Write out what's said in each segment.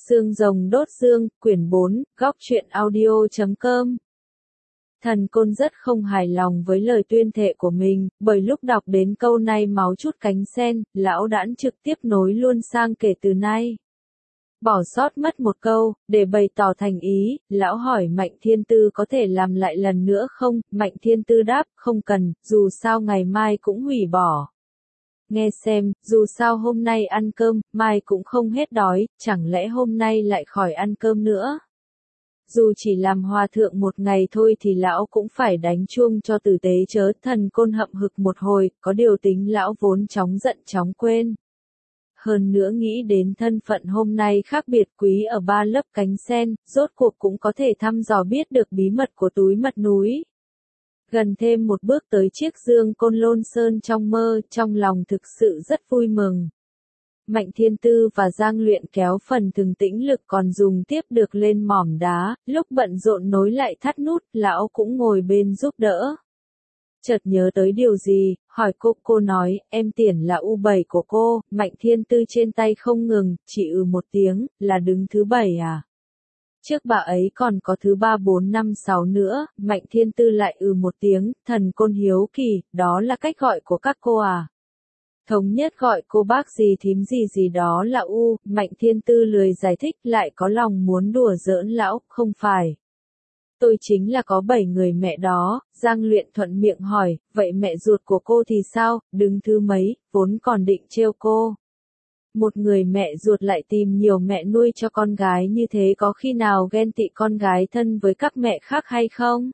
Xương rồng đốt xương, quyển 4, góc truyện audio.com. Thần Côn rất không hài lòng với lời tuyên thệ của mình, bởi lúc đọc đến câu này máu chút cánh sen, lão đãn trực tiếp nối luôn sang kể từ nay. Bỏ sót mất một câu, để bày tỏ thành ý, lão hỏi Mạnh Thiên Tư có thể làm lại lần nữa không, Mạnh Thiên Tư đáp, không cần, dù sao ngày mai cũng hủy bỏ. Nghe xem, dù sao hôm nay ăn cơm, mai cũng không hết đói, chẳng lẽ hôm nay lại khỏi ăn cơm nữa. Dù chỉ làm hòa thượng một ngày thôi thì lão cũng phải đánh chuông cho tử tế chớ. Thần Côn hậm hực một hồi, có điều tính lão vốn chóng giận chóng quên. Hơn nữa nghĩ đến thân phận hôm nay khác biệt quý ở ba lớp cánh sen, rốt cuộc cũng có thể thăm dò biết được bí mật của túi mật núi. Gần thêm một bước tới chiếc dương Côn Lôn Sơn trong mơ, trong lòng thực sự rất vui mừng. Mạnh Thiên Tư và Giang Luyện kéo phần thừng tĩnh lực còn dùng tiếp được lên mỏm đá, lúc bận rộn nối lại thắt nút, lão cũng ngồi bên giúp đỡ. Chợt nhớ tới điều gì, hỏi cô nói, em Tiền là U7 của cô, Mạnh Thiên Tư trên tay không ngừng, chỉ một tiếng, là đứng thứ 7 à? Trước bà ấy còn có thứ 3 4 5 6 nữa, Mạnh Thiên Tư lại một tiếng, Thần Côn hiếu kỳ, đó là cách gọi của các cô à? Thống nhất gọi cô bác gì thím gì đó là U, Mạnh Thiên Tư lười giải thích lại có lòng muốn đùa giỡn lão, không phải. Tôi chính là có 7 người mẹ đó, Giang Luyện thuận miệng hỏi, vậy mẹ ruột của cô thì sao, đứng thứ mấy, vốn còn định trêu cô. Một người mẹ ruột lại tìm nhiều mẹ nuôi cho con gái như thế có khi nào ghen tị con gái thân với các mẹ khác hay không?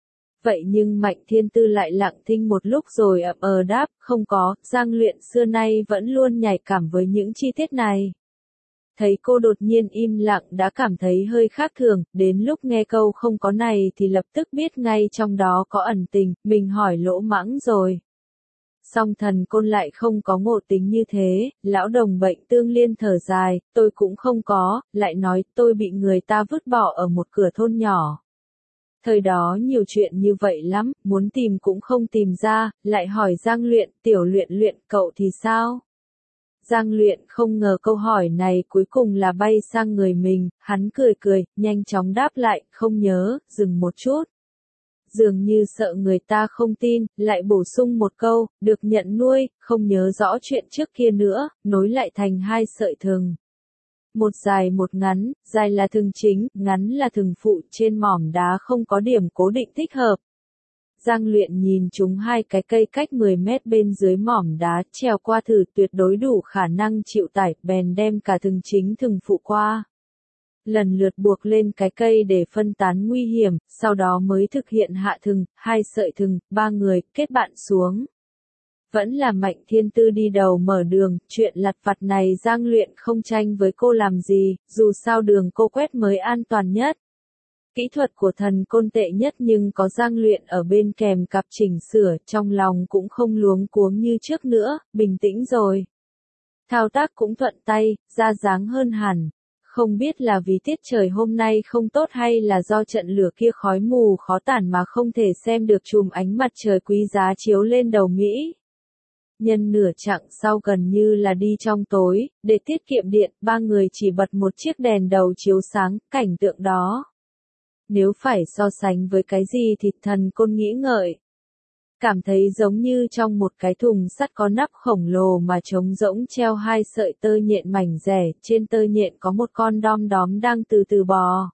Vậy nhưng Mạnh Thiên Tư lại lặng thinh một lúc rồi đáp, không có, Giang Luyện xưa nay vẫn luôn nhạy cảm với những chi tiết này. Thấy cô đột nhiên im lặng đã cảm thấy hơi khác thường, đến lúc nghe câu không có này thì lập tức biết ngay trong đó có ẩn tình, mình hỏi lỗ mãng rồi. Song Thần Côn lại không có ngộ tính như thế, lão đồng bệnh tương liên thở dài, tôi cũng không có, lại nói tôi bị người ta vứt bỏ ở một cửa thôn nhỏ. Thời đó nhiều chuyện như vậy lắm, muốn tìm cũng không tìm ra, lại hỏi Giang Luyện, Tiểu Luyện cậu thì sao? Giang Luyện không ngờ câu hỏi này cuối cùng là bay sang người mình, hắn cười, nhanh chóng đáp lại, không nhớ, dừng một chút. Dường như sợ người ta không tin, lại bổ sung một câu, được nhận nuôi, không nhớ rõ chuyện trước kia nữa, nối lại thành hai sợi thừng. Một dài một ngắn, dài là thừng chính, ngắn là thừng phụ, trên mỏm đá không có điểm cố định thích hợp. Giang Luyện nhìn chúng hai cái cây cách 10 mét bên dưới mỏm đá, trèo qua thử tuyệt đối đủ khả năng chịu tải, bèn đem cả thừng chính thừng phụ qua. Lần lượt buộc lên cái cây để phân tán nguy hiểm, sau đó mới thực hiện hạ thừng, hai sợi thừng, ba người, kết bạn xuống. Vẫn là Mạnh Thiên Tư đi đầu mở đường, chuyện lặt vặt này Giang Luyện không tranh với cô làm gì, dù sao đường cô quét mới an toàn nhất. Kỹ thuật của Thần Côn tệ nhất nhưng có Giang Luyện ở bên kèm cặp chỉnh sửa, trong lòng cũng không luống cuống như trước nữa, bình tĩnh rồi. Thao tác cũng thuận tay, ra dáng hơn hẳn. Không biết là vì tiết trời hôm nay không tốt hay là do trận lửa kia khói mù khó tản mà không thể xem được chùm ánh mặt trời quý giá chiếu lên đầu Mỹ. Nhân nửa chặng sau gần như là đi trong tối, để tiết kiệm điện, ba người chỉ bật một chiếc đèn đầu chiếu sáng, cảnh tượng đó. Nếu phải so sánh với cái gì thì Thần Côn nghĩ ngợi. Cảm thấy giống như trong một cái thùng sắt có nắp khổng lồ mà trống rỗng treo hai sợi tơ nhện mảnh rẻ, trên tơ nhện có một con đom đóm đang từ từ bò.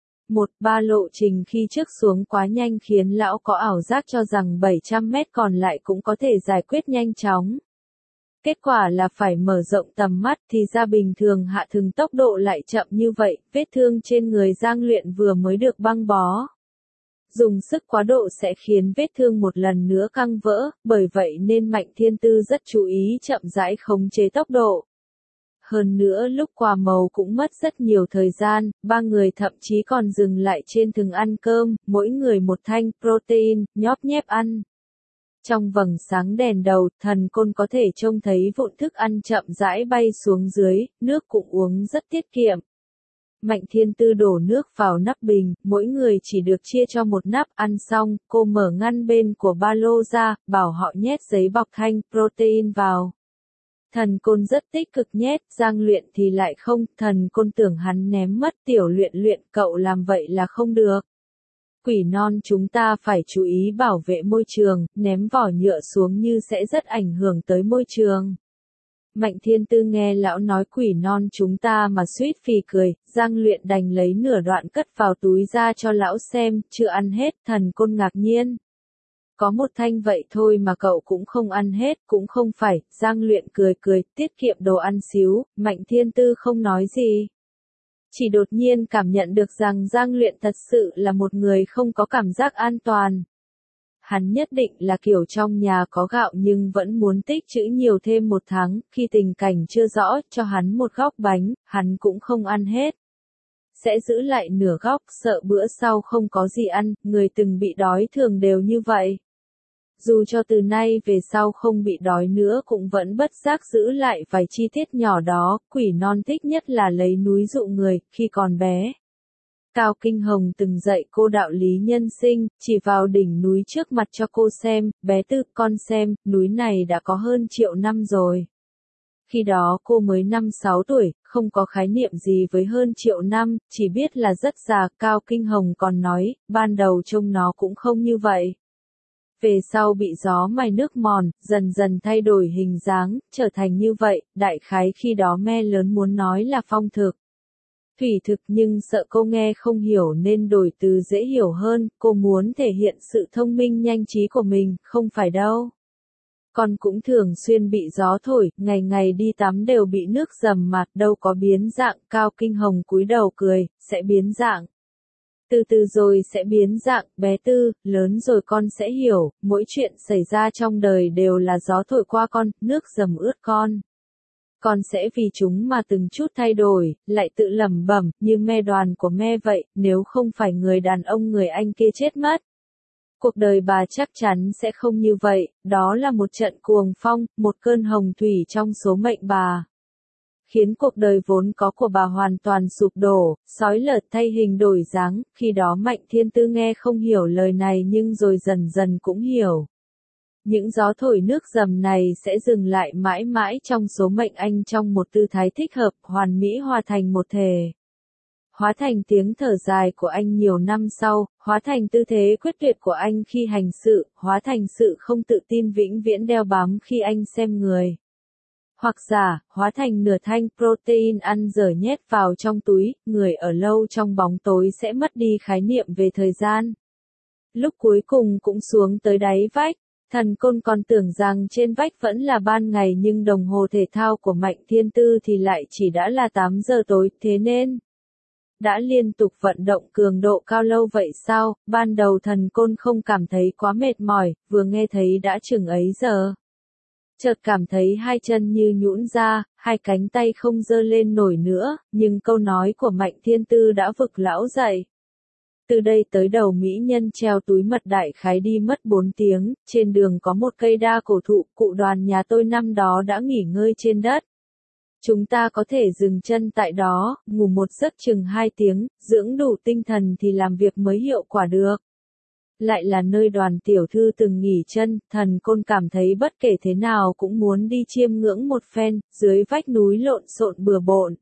Ba lộ trình khi trước xuống quá nhanh khiến lão có ảo giác cho rằng 700 mét còn lại cũng có thể giải quyết nhanh chóng. Kết quả là phải mở rộng tầm mắt thì ra bình thường hạ thừng tốc độ lại chậm như vậy, vết thương trên người Giang Luyện vừa mới được băng bó. Dùng sức quá độ sẽ khiến vết thương một lần nữa căng vỡ, bởi vậy nên Mạnh Thiên Tư rất chú ý chậm rãi khống chế tốc độ. Hơn nữa lúc qua màu cũng mất rất nhiều thời gian, ba người thậm chí còn dừng lại trên thừng ăn cơm, mỗi người một thanh protein, nhóp nhép ăn. Trong vầng sáng đèn đầu, Thần Côn có thể trông thấy vụn thức ăn chậm rãi bay xuống dưới, nước cũng uống rất tiết kiệm. Mạnh Thiên Tư đổ nước vào nắp bình, mỗi người chỉ được chia cho một nắp, ăn xong, cô mở ngăn bên của ba lô ra, bảo họ nhét giấy bọc thanh protein vào. Thần Côn rất tích cực nhét, Giang Luyện thì lại không, Thần Côn tưởng hắn ném mất, Tiểu Luyện Luyện cậu làm vậy là không được. Quỷ non chúng ta phải chú ý bảo vệ môi trường, ném vỏ nhựa xuống như sẽ rất ảnh hưởng tới môi trường. Mạnh Thiên Tư nghe lão nói quỷ non chúng ta mà suýt phì cười, Giang Luyện đành lấy nửa đoạn cất vào túi ra cho lão xem, chưa ăn hết, Thần Côn ngạc nhiên. Có một thanh vậy thôi mà cậu cũng không ăn hết, cũng không phải, Giang Luyện cười cười, tiết kiệm đồ ăn xíu, Mạnh Thiên Tư không nói gì. Chỉ đột nhiên cảm nhận được rằng Giang Luyện thật sự là một người không có cảm giác an toàn. Hắn nhất định là kiểu trong nhà có gạo nhưng vẫn muốn tích trữ nhiều thêm một tháng, khi tình cảnh chưa rõ, cho hắn một góc bánh, hắn cũng không ăn hết. Sẽ giữ lại nửa góc, sợ bữa sau không có gì ăn, người từng bị đói thường đều như vậy. Dù cho từ nay về sau không bị đói nữa cũng vẫn bất giác giữ lại vài chi tiết nhỏ đó, quỷ non thích nhất là lấy núi dụ người, khi còn bé. Cao Kinh Hồng từng dạy cô đạo lý nhân sinh, chỉ vào đỉnh núi trước mặt cho cô xem, bé Tư, con xem, núi này đã có hơn 1.000.000 năm rồi. Khi đó cô mới 5-6 tuổi, không có khái niệm gì với hơn 1.000.000 năm, chỉ biết là rất già, Cao Kinh Hồng còn nói, ban đầu trông nó cũng không như vậy. Về sau bị gió mài nước mòn, dần dần thay đổi hình dáng, trở thành như vậy, đại khái khi đó me lớn muốn nói là phong thực. Thủy thực nhưng sợ cô nghe không hiểu nên đổi từ dễ hiểu hơn, cô muốn thể hiện sự thông minh nhanh trí của mình, không phải đâu. Con cũng thường xuyên bị gió thổi, ngày ngày đi tắm đều bị nước dầm mặt đâu có biến dạng, Cao Kinh Hồng cúi đầu cười, sẽ biến dạng. Từ từ rồi sẽ biến dạng, bé Tư, lớn rồi con sẽ hiểu, mỗi chuyện xảy ra trong đời đều là gió thổi qua con, nước dầm ướt con. Con sẽ vì chúng mà từng chút thay đổi, lại tự lẩm bẩm, như me đoàn của me vậy, nếu không phải người đàn ông người anh kia chết mất. Cuộc đời bà chắc chắn sẽ không như vậy, đó là một trận cuồng phong, một cơn hồng thủy trong số mệnh bà. Khiến cuộc đời vốn có của bà hoàn toàn sụp đổ, sói lở thay hình đổi dáng, khi đó Mạnh Thiên Tư nghe không hiểu lời này nhưng rồi dần dần cũng hiểu. Những gió thổi nước dầm này sẽ dừng lại mãi mãi trong số mệnh anh trong một tư thái thích hợp, hoàn mỹ hòa thành một thể. Hóa thành tiếng thở dài của anh nhiều năm sau, hóa thành tư thế quyết tuyệt của anh khi hành sự, hóa thành sự không tự tin vĩnh viễn đeo bám khi anh xem người. Hoặc giả, hóa thành nửa thanh protein ăn dở nhét vào trong túi, người ở lâu trong bóng tối sẽ mất đi khái niệm về thời gian. Lúc cuối cùng cũng xuống tới đáy vách, Thần Côn còn tưởng rằng trên vách vẫn là ban ngày nhưng đồng hồ thể thao của Mạnh Thiên Tư thì lại chỉ đã là 8 giờ tối, thế nên đã liên tục vận động cường độ cao lâu vậy sao, ban đầu Thần Côn không cảm thấy quá mệt mỏi, vừa nghe thấy đã chừng ấy giờ. Chợt cảm thấy hai chân như nhũn ra, hai cánh tay không giơ lên nổi nữa, nhưng câu nói của Mạnh Thiên Tư đã vực lão dậy. Từ đây tới đầu mỹ nhân treo túi mật đại khái đi mất 4 tiếng, trên đường có một cây đa cổ thụ, cụ Đoàn nhà tôi năm đó đã nghỉ ngơi trên đất. Chúng ta có thể dừng chân tại đó, ngủ một giấc chừng 2 tiếng, dưỡng đủ tinh thần thì làm việc mới hiệu quả được. Lại là nơi Đoàn tiểu thư từng nghỉ chân, Thần Côn cảm thấy bất kể thế nào cũng muốn đi chiêm ngưỡng một phen, dưới vách núi lộn xộn bừa bộn.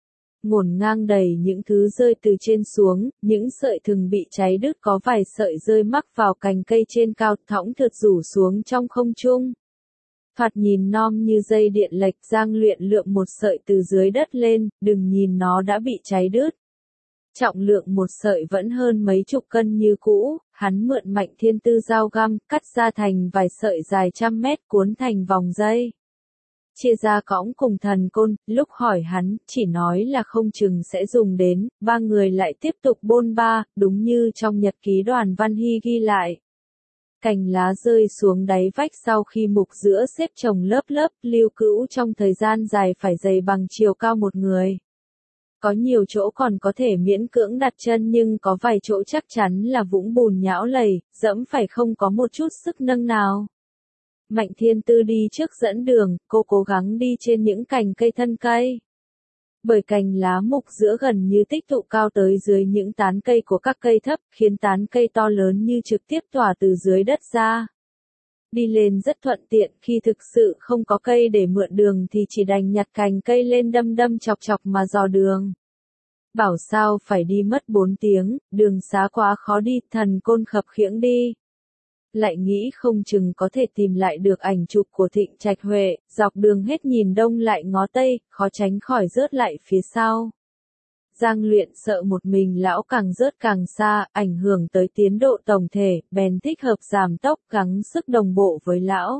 Ngổn ngang đầy những thứ rơi từ trên xuống, những sợi thừng bị cháy đứt có vài sợi rơi mắc vào cành cây trên cao, thõng thượt rủ xuống trong không trung. Thoạt nhìn non như dây điện lệch, Giang Luyện lượm một sợi từ dưới đất lên, đừng nhìn nó đã bị cháy đứt. Trọng lượng một sợi vẫn hơn mấy chục cân như cũ, hắn mượn Mạnh Thiên Tư dao găm, cắt ra thành vài sợi dài trăm mét cuốn thành vòng dây. Chia ra cõng cùng Thần Côn, lúc hỏi hắn, chỉ nói là không chừng sẽ dùng đến, ba người lại tiếp tục bôn ba, đúng như trong nhật ký Đoàn Văn Hy ghi lại. Cành lá rơi xuống đáy vách sau khi mục giữa xếp chồng lớp lớp, lưu cữu trong thời gian dài phải dày bằng chiều cao một người. Có nhiều chỗ còn có thể miễn cưỡng đặt chân nhưng có vài chỗ chắc chắn là vũng bùn nhão lầy, dẫm phải không có một chút sức nâng nào. Mạnh Thiên Tư đi trước dẫn đường, cô cố gắng đi trên những cành cây thân cây. Bởi cành lá mục giữa gần như tích tụ cao tới dưới những tán cây của các cây thấp, khiến tán cây to lớn như trực tiếp tỏa từ dưới đất ra. Đi lên rất thuận tiện, khi thực sự không có cây để mượn đường thì chỉ đành nhặt cành cây lên đâm đâm chọc chọc mà dò đường. Bảo sao phải đi mất 4 tiếng, đường xá quá khó đi, thần côn khập khiễng đi. Lại nghĩ không chừng có thể tìm lại được ảnh chụp của Thịnh Trạch Huệ, dọc đường hết nhìn đông lại ngó tây, khó tránh khỏi rớt lại phía sau. Giang Luyện sợ một mình lão càng rớt càng xa, ảnh hưởng tới tiến độ tổng thể, bèn thích hợp giảm tốc gắng sức đồng bộ với lão.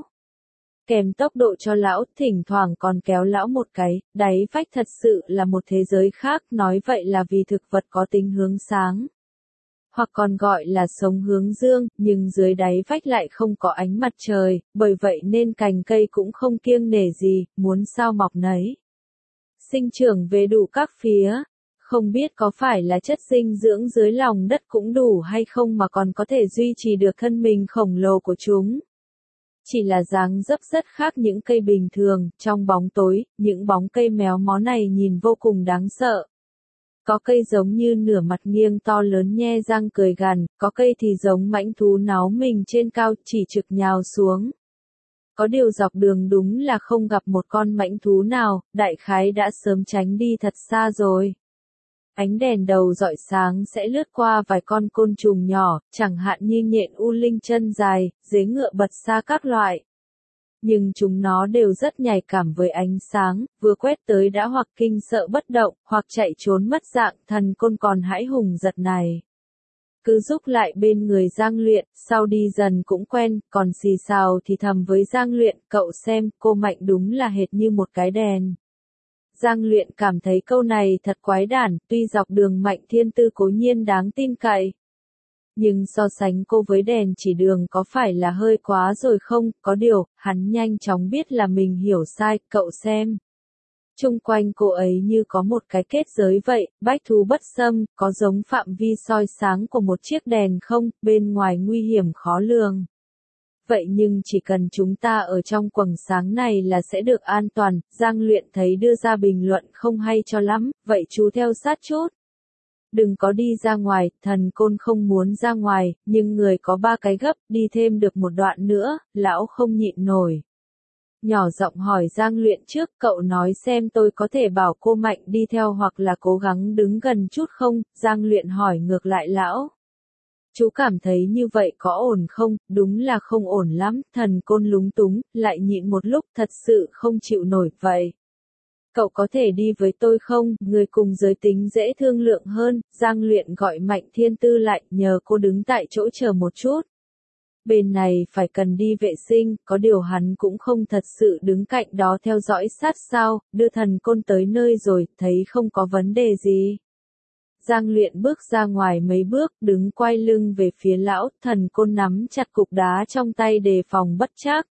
Kèm tốc độ cho lão, thỉnh thoảng còn kéo lão một cái, đáy vách thật sự là một thế giới khác, nói vậy là vì thực vật có tính hướng sáng. Hoặc còn gọi là sống hướng dương, nhưng dưới đáy vách lại không có ánh mặt trời, bởi vậy nên cành cây cũng không kiêng nể gì, muốn sao mọc nấy. Sinh trưởng về đủ các phía. Không biết có phải là chất dinh dưỡng dưới lòng đất cũng đủ hay không mà còn có thể duy trì được thân mình khổng lồ của chúng. Chỉ là dáng dấp rất khác những cây bình thường, trong bóng tối, những bóng cây méo mó này nhìn vô cùng đáng sợ. Có cây giống như nửa mặt nghiêng to lớn nhe răng cười gằn, có cây thì giống mãnh thú náu mình trên cao chỉ trực nhào xuống. Có điều dọc đường đúng là không gặp một con mãnh thú nào, đại khái đã sớm tránh đi thật xa rồi. Ánh đèn đầu rọi sáng sẽ lướt qua vài con côn trùng nhỏ, chẳng hạn như nhện u linh chân dài, dế ngựa bật xa các loại. Nhưng chúng nó đều rất nhạy cảm với ánh sáng, vừa quét tới đã hoặc kinh sợ bất động, hoặc chạy trốn mất dạng, thần côn còn hãi hùng giật này. Cứ rúc lại bên người Giang Luyện, sau đi dần cũng quen, còn xì xào thì thầm với Giang Luyện, cậu xem, cô Mạnh đúng là hệt như một cái đèn. Giang Luyện cảm thấy câu này thật quái đản, tuy dọc đường Mạnh Thiên Tư cố nhiên đáng tin cậy. Nhưng so sánh cô với đèn chỉ đường có phải là hơi quá rồi không, có điều, hắn nhanh chóng biết là mình hiểu sai, cậu xem. Chung quanh cô ấy như có một cái kết giới vậy, bách thú bất xâm, có giống phạm vi soi sáng của một chiếc đèn không, bên ngoài nguy hiểm khó lường. Vậy nhưng chỉ cần chúng ta ở trong quầng sáng này là sẽ được an toàn, Giang Luyện thấy đưa ra bình luận không hay cho lắm, vậy chú theo sát chút. Đừng có đi ra ngoài, thần côn không muốn ra ngoài, nhưng người có 3 cái gấp, đi thêm được một đoạn nữa, lão không nhịn nổi. Nhỏ giọng hỏi Giang Luyện trước, cậu nói xem tôi có thể bảo cô Mạnh đi theo hoặc là cố gắng đứng gần chút không, Giang Luyện hỏi ngược lại lão. Chú cảm thấy như vậy có ổn không, đúng là không ổn lắm, thần côn lúng túng, lại nhịn một lúc thật sự không chịu nổi vậy. Cậu có thể đi với tôi không, người cùng giới tính dễ thương lượng hơn, Giang Luyện gọi Mạnh Thiên Tư lại, nhờ cô đứng tại chỗ chờ một chút. Bên này phải cần đi vệ sinh, có điều hắn cũng không thật sự đứng cạnh đó theo dõi sát sao, đưa thần côn tới nơi rồi, thấy không có vấn đề gì. Giang Luyện bước ra ngoài mấy bước, đứng quay lưng về phía lão, thần côn nắm chặt cục đá trong tay đề phòng bất trắc.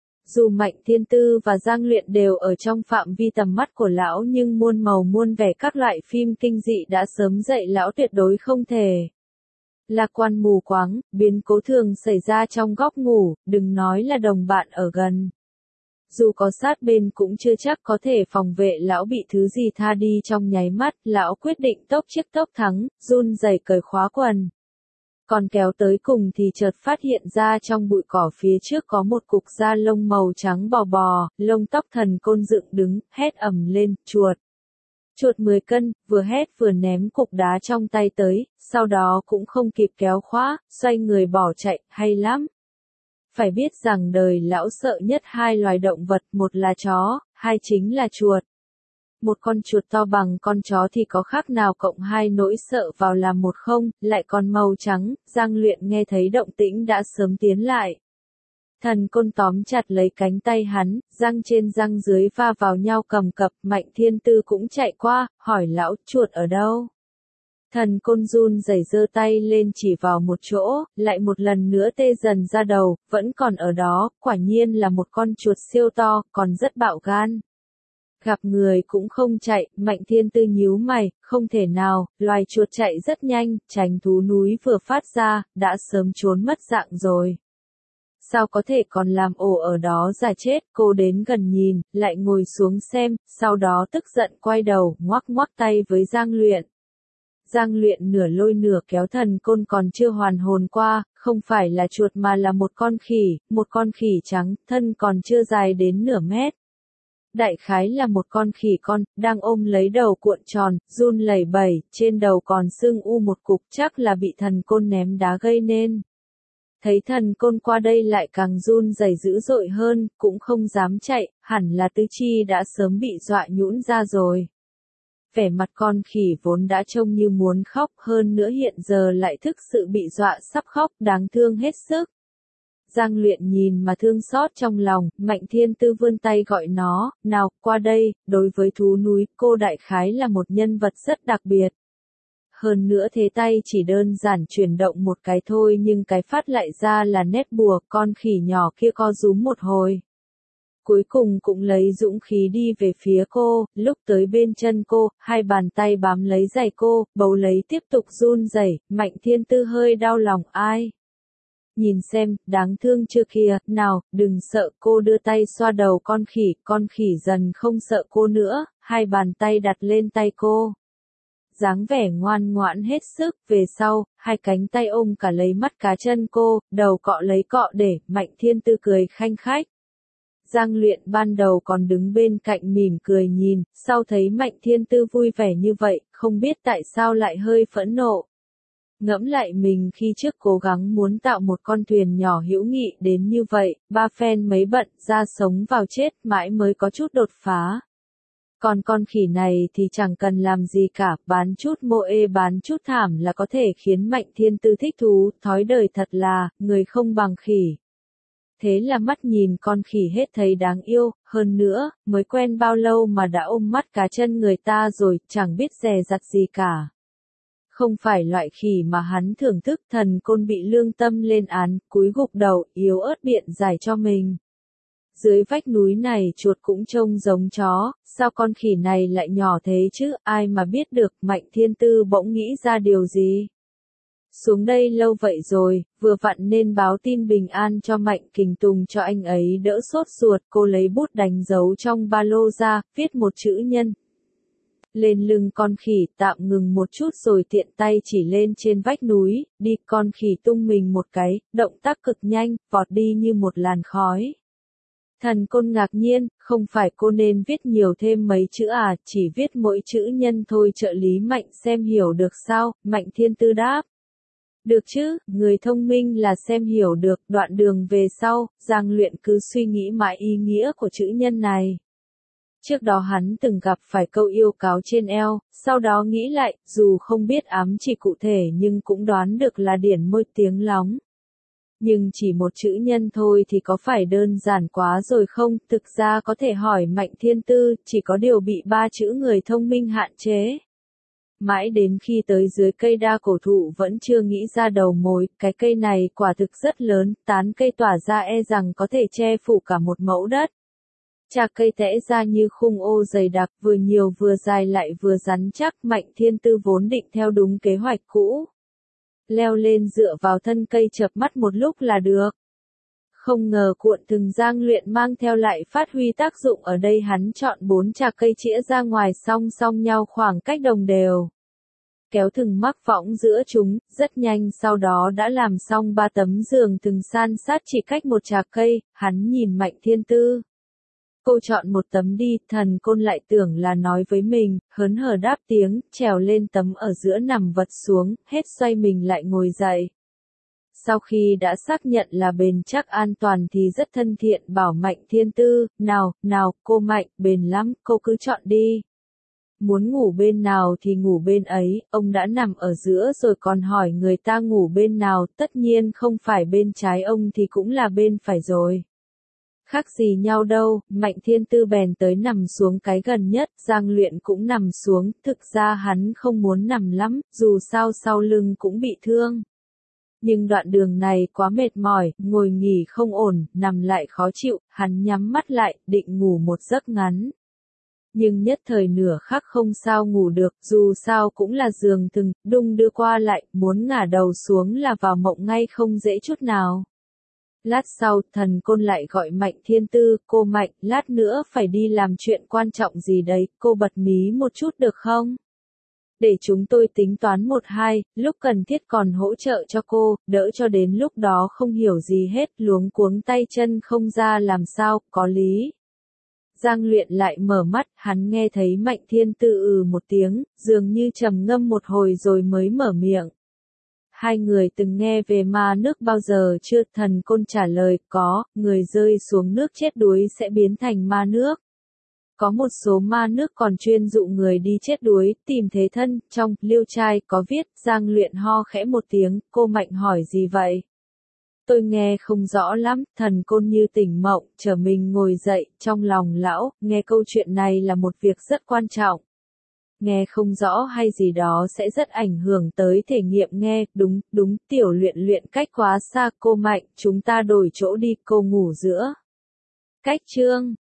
Dù Mạnh Thiên Tư và Giang Luyện đều ở trong phạm vi tầm mắt của lão nhưng muôn màu muôn vẻ các loại phim kinh dị đã sớm dạy lão tuyệt đối không thể. Lạc quan mù quáng, biến cố thường xảy ra trong góc ngủ, đừng nói là đồng bạn ở gần. Dù có sát bên cũng chưa chắc có thể phòng vệ lão bị thứ gì tha đi trong nháy mắt, lão quyết định tốc chiếc tốc thắng, run rẩy cởi khóa quần. Còn kéo tới cùng thì chợt phát hiện ra trong bụi cỏ phía trước có một cục da lông màu trắng bò bò, lông tóc thần côn dựng đứng, hét ầm lên, chuột. Chuột 10 cân, vừa hét vừa ném cục đá trong tay tới, sau đó cũng không kịp kéo khóa, xoay người bỏ chạy, hay lắm. Phải biết rằng đời lão sợ nhất 2 loài động vật, một là chó, 2 chính là chuột. Một con chuột to bằng con chó thì có khác nào cộng 2 nỗi sợ vào làm một không, lại còn màu trắng, Giang Luyện nghe thấy động tĩnh đã sớm tiến lại. Thần côn tóm chặt lấy cánh tay hắn, răng trên răng dưới va vào nhau cầm cập, Mạnh Thiên Tư cũng chạy qua, hỏi lão, chuột ở đâu? Thần côn run rẩy giơ tay lên chỉ vào một chỗ, lại một lần nữa tê dần ra đầu, vẫn còn ở đó, quả nhiên là một con chuột siêu to, còn rất bạo gan. Gặp người cũng không chạy, Mạnh Thiên Tư nhíu mày, không thể nào, loài chuột chạy rất nhanh, tránh thú núi vừa phát ra, đã sớm trốn mất dạng rồi. Sao có thể còn làm ổ ở đó giả chết, cô đến gần nhìn, lại ngồi xuống xem, sau đó tức giận quay đầu, ngoắc ngoắc tay với Giang Luyện. Giang Luyện nửa lôi nửa kéo Thần Côn còn chưa hoàn hồn qua, không phải là chuột mà là một con khỉ trắng, thân còn chưa dài đến nửa mét. Đại khái là một con khỉ con, đang ôm lấy đầu cuộn tròn, run lẩy bẩy, trên đầu còn sưng u một cục, chắc là bị Thần Côn ném đá gây nên. Thấy Thần Côn qua đây lại càng run rẩy dữ dội hơn, cũng không dám chạy, hẳn là tứ chi đã sớm bị dọa nhũn ra rồi. Vẻ mặt con khỉ vốn đã trông như muốn khóc, hơn nữa hiện giờ lại thực sự bị dọa sắp khóc, đáng thương hết sức. Giang Luyện nhìn mà thương xót trong lòng, Mạnh Thiên Tư vươn tay gọi nó, nào, qua đây, đối với thú núi, cô đại khái là một nhân vật rất đặc biệt. Hơn nữa thế tay chỉ đơn giản chuyển động một cái thôi nhưng cái phát lại ra là nét bùa, con khỉ nhỏ kia co rúm một hồi. Cuối cùng cũng lấy dũng khí đi về phía cô, lúc tới bên chân cô, hai bàn tay bám lấy giày cô, bấu lấy tiếp tục run rẩy. Mạnh Thiên Tư hơi đau lòng ai. Nhìn xem, đáng thương chưa kìa, nào, đừng sợ, cô đưa tay xoa đầu con khỉ dần không sợ cô nữa, hai bàn tay đặt lên tay cô. Dáng vẻ ngoan ngoãn hết sức, về sau, hai cánh tay ôm cả lấy mắt cá chân cô, đầu cọ lấy cọ để, Mạnh Thiên Tư cười khanh khách. Giang Luyện ban đầu còn đứng bên cạnh mỉm cười nhìn, sau thấy Mạnh Thiên Tư vui vẻ như vậy, không biết tại sao lại hơi phẫn nộ. Ngẫm lại mình khi trước cố gắng muốn tạo một con thuyền nhỏ hữu nghị đến như vậy, ba phen mấy bận, ra sống vào chết mãi mới có chút đột phá. Còn con khỉ này thì chẳng cần làm gì cả, bán chút mô ê bán chút thảm là có thể khiến Mạnh Thiên Tư thích thú, thói đời thật là, người không bằng khỉ. Thế là mắt nhìn con khỉ hết thấy đáng yêu, hơn nữa, mới quen bao lâu mà đã ôm mắt cá chân người ta rồi, chẳng biết dè dặt gì cả. Không phải loại khỉ mà hắn thưởng thức. Thần Côn bị lương tâm lên án, cúi gục đầu, yếu ớt biện giải cho mình. Dưới vách núi này chuột cũng trông giống chó, sao con khỉ này lại nhỏ thế chứ, ai mà biết được. Mạnh Thiên Tư bỗng nghĩ ra điều gì. Xuống đây lâu vậy rồi, vừa vặn nên báo tin bình an cho Mạnh Kình Tùng cho anh ấy đỡ sốt ruột. Cô lấy bút đánh dấu trong ba lô ra, viết một chữ nhân. Lên lưng con khỉ, tạm ngừng một chút rồi tiện tay chỉ lên trên vách núi, đi. Con khỉ tung mình một cái, động tác cực nhanh, vọt đi như một làn khói. Thần Côn ngạc nhiên, không phải cô nên viết nhiều thêm mấy chữ à, chỉ viết mỗi chữ nhân thôi. Trợ lý Mạnh xem hiểu được sao, Mạnh Thiên Tư đáp. Được chứ, người thông minh là xem hiểu được. Đoạn đường về sau, Giang Luyện cứ suy nghĩ mãi ý nghĩa của chữ nhân này. Trước đó hắn từng gặp phải câu yêu cáo trên eo, sau đó nghĩ lại, dù không biết ám chỉ cụ thể nhưng cũng đoán được là điển môi tiếng lóng. Nhưng chỉ một chữ nhân thôi thì có phải đơn giản quá rồi không? Thực ra có thể hỏi Mạnh Thiên Tư, chỉ có điều bị ba chữ người thông minh hạn chế. Mãi đến khi tới dưới cây đa cổ thụ vẫn chưa nghĩ ra đầu mối, cái cây này quả thực rất lớn, tán cây tỏa ra e rằng có thể che phủ cả một mẫu đất. Chà cây tẽ ra như khung ô dày đặc, vừa nhiều vừa dài lại vừa rắn chắc. Mạnh Thiên Tư vốn định theo đúng kế hoạch cũ. Leo lên dựa vào thân cây chợp mắt một lúc là được. Không ngờ cuộn thừng Giang Luyện mang theo lại phát huy tác dụng ở đây. Hắn chọn 4 chà cây chĩa ra ngoài song song nhau khoảng cách đồng đều. Kéo thừng mắc võng giữa chúng, rất nhanh sau đó đã làm xong 3 tấm giường thừng san sát chỉ cách một chà cây. Hắn nhìn Mạnh Thiên Tư. Cô chọn một tấm đi. Thần Côn lại tưởng là nói với mình, hớn hở đáp tiếng, trèo lên tấm ở giữa nằm vật xuống, hết xoay mình lại ngồi dậy. Sau khi đã xác nhận là bền chắc an toàn thì rất thân thiện bảo Mạnh Thiên Tư, nào, cô Mạnh, bền lắm, cô cứ chọn đi. Muốn ngủ bên nào thì ngủ bên ấy, ông đã nằm ở giữa rồi còn hỏi người ta ngủ bên nào, tất nhiên không phải bên trái ông thì cũng là bên phải rồi. Khác gì nhau đâu. Mạnh Thiên Tư bèn tới nằm xuống cái gần nhất. Giang Luyện cũng nằm xuống, thực ra hắn không muốn nằm lắm, dù sao sau lưng cũng bị thương. Nhưng đoạn đường này quá mệt mỏi, ngồi nghỉ không ổn, nằm lại khó chịu, hắn nhắm mắt lại, định ngủ một giấc ngắn. Nhưng nhất thời nửa khắc không sao ngủ được, dù sao cũng là giường thừng, đung đưa qua lại, muốn ngả đầu xuống là vào mộng ngay không dễ chút nào. Lát sau, Thần Côn lại gọi Mạnh Thiên Tư, cô Mạnh, lát nữa phải đi làm chuyện quan trọng gì đấy, cô bật mí một chút được không? để chúng tôi tính toán một hai, lúc cần thiết còn hỗ trợ cho cô, đỡ cho đến lúc đó không hiểu gì hết, luống cuống tay chân không ra làm sao, có lý. Giang Luyện lại mở mắt, hắn nghe thấy Mạnh Thiên Tư một tiếng, dường như trầm ngâm một hồi rồi mới mở miệng. Hai người từng nghe về ma nước bao giờ chưa? Thần Côn trả lời, có, người rơi xuống nước chết đuối sẽ biến thành ma nước. Có một số ma nước còn chuyên dụ người đi chết đuối, tìm thế thân, trong liêu trai có viết. Giang Luyện ho khẽ một tiếng, cô Mạnh hỏi gì vậy? Tôi nghe không rõ lắm, Thần Côn như tỉnh mộng, trở mình ngồi dậy, trong lòng lão, nghe câu chuyện này là một việc rất quan trọng. Nghe không rõ hay gì đó sẽ rất ảnh hưởng tới thể nghiệm nghe, đúng, Tiểu Luyện cách quá xa, cô Mạnh, chúng ta đổi chỗ đi, cô ngủ giữa. Cách chương